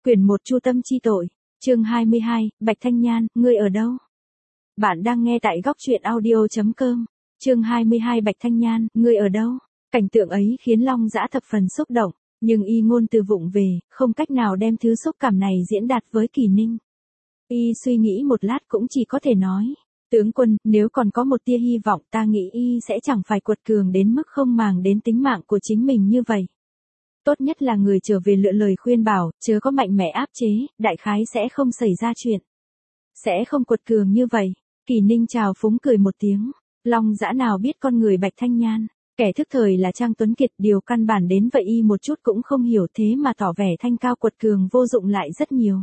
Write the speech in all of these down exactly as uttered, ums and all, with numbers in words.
Quyển một Chu tâm chi tội, chương hai mươi hai, Bạch Thanh Nhan, ngươi ở đâu? Bạn đang nghe tại góc truyện audio chấm com, chương hai mươi hai Bạch Thanh Nhan, ngươi ở đâu? Cảnh tượng ấy khiến Long Dã thập phần xúc động, nhưng y ngôn từ vụng về, không cách nào đem thứ xúc cảm này diễn đạt với Kỳ Ninh. Y suy nghĩ một lát cũng chỉ có thể nói, tướng quân, nếu còn có một tia hy vọng ta nghĩ y sẽ chẳng phải quật cường đến mức không màng đến tính mạng của chính mình như vậy. Tốt nhất là người trở về lựa lời khuyên bảo, chớ có mạnh mẽ áp chế, đại khái sẽ không xảy ra chuyện. Sẽ không quật cường như vậy. Kỳ Ninh chào phúng cười một tiếng. Long Dã nào biết con người Bạch Thanh Nhan, kẻ thức thời là Trang Tuấn Kiệt, điều căn bản đến vậy y một chút cũng không hiểu, thế mà tỏ vẻ thanh cao quật cường vô dụng lại rất nhiều.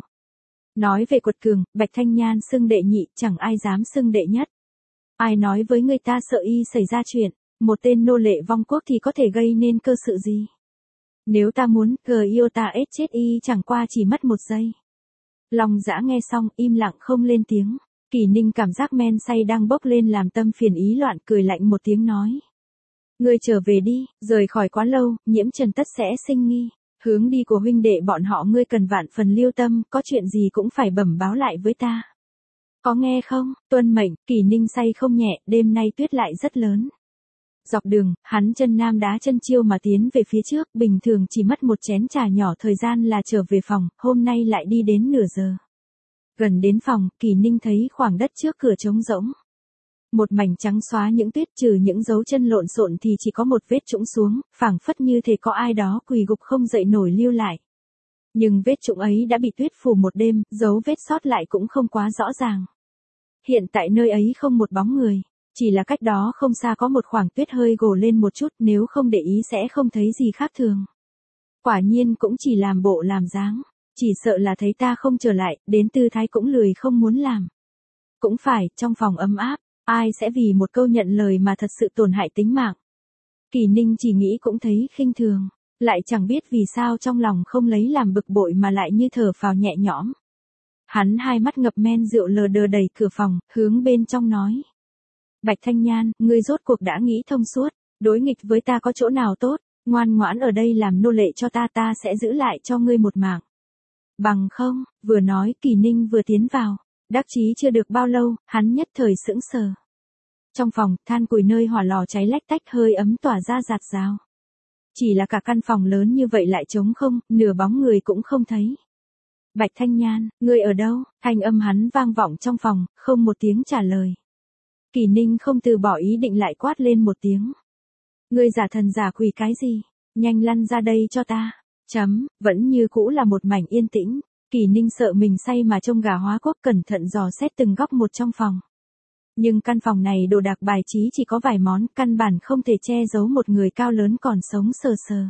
Nói về quật cường, Bạch Thanh Nhan xưng đệ nhị, chẳng ai dám xưng đệ nhất. Ai nói với người ta sợ y xảy ra chuyện, một tên nô lệ vong quốc thì có thể gây nên cơ sự gì? Nếu ta muốn, gờ yêu ta ết chết y chẳng qua chỉ mất một giây. Long Dã nghe xong, im lặng không lên tiếng. Kỳ Ninh cảm giác men say đang bốc lên làm tâm phiền ý loạn, cười lạnh một tiếng nói. Ngươi trở về đi, rời khỏi quá lâu, Nhiễm Trần tất sẽ sinh nghi. Hướng đi của huynh đệ bọn họ ngươi cần vạn phần lưu tâm, có chuyện gì cũng phải bẩm báo lại với ta. Có nghe không? Tuân mệnh. Kỳ Ninh say không nhẹ, đêm nay tuyết lại rất lớn. Dọc đường, hắn chân nam đá chân chiêu mà tiến về phía trước, bình thường chỉ mất một chén trà nhỏ thời gian là trở về phòng, hôm nay lại đi đến nửa giờ. Gần đến phòng, Kỳ Ninh thấy khoảng đất trước cửa trống rỗng. Một mảnh trắng xóa những tuyết, trừ những dấu chân lộn xộn thì chỉ có một vết trũng xuống, phảng phất như thể có ai đó quỳ gục không dậy nổi lưu lại. Nhưng vết trũng ấy đã bị tuyết phủ một đêm, dấu vết sót lại cũng không quá rõ ràng. Hiện tại nơi ấy không một bóng người. Chỉ là cách đó không xa có một khoảng tuyết hơi gồ lên một chút, nếu không để ý sẽ không thấy gì khác thường. Quả nhiên cũng chỉ làm bộ làm dáng, chỉ sợ là thấy ta không trở lại, đến tư thái cũng lười không muốn làm. Cũng phải, trong phòng ấm áp, ai sẽ vì một câu nhận lời mà thật sự tổn hại tính mạng. Kỳ Ninh chỉ nghĩ cũng thấy khinh thường, lại chẳng biết vì sao trong lòng không lấy làm bực bội mà lại như thở phào nhẹ nhõm. Hắn hai mắt ngập men rượu lờ đờ đẩy cửa phòng, hướng bên trong nói. Bạch Thanh Nhan, ngươi rốt cuộc đã nghĩ thông suốt, đối nghịch với ta có chỗ nào tốt, ngoan ngoãn ở đây làm nô lệ cho ta, ta sẽ giữ lại cho ngươi một mạng. Bằng không, vừa nói Kỳ Ninh vừa tiến vào, đắc chí chưa được bao lâu, hắn nhất thời sững sờ. Trong phòng, than củi nơi hỏa lò cháy lách tách, hơi ấm tỏa ra rạt rào. Chỉ là cả căn phòng lớn như vậy lại trống không, nửa bóng người cũng không thấy. Bạch Thanh Nhan, ngươi ở đâu? Thanh âm hắn vang vọng trong phòng, không một tiếng trả lời. Kỳ Ninh không từ bỏ ý định lại quát lên một tiếng. Ngươi giả thần giả quỷ cái gì? Nhanh lăn ra đây cho ta. Chấm, vẫn như cũ là một mảnh yên tĩnh. Kỳ Ninh sợ mình say mà trông gà hóa quốc, cẩn thận dò xét từng góc một trong phòng. Nhưng căn phòng này đồ đạc bài trí chỉ có vài món, căn bản không thể che giấu một người cao lớn còn sống sờ sờ.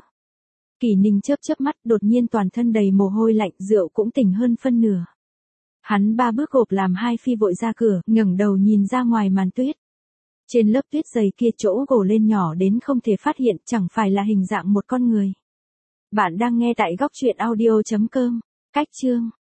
Kỳ Ninh chớp chớp mắt, đột nhiên toàn thân đầy mồ hôi lạnh, rượu cũng tỉnh hơn phân nửa. Hắn ba bước gộp làm hai phi vội ra cửa, ngẩng đầu nhìn ra ngoài màn tuyết. Trên lớp tuyết dày kia chỗ gồ lên nhỏ đến không thể phát hiện, chẳng phải là hình dạng một con người. Bạn đang nghe tại góc truyện audio chấm com, cách chương.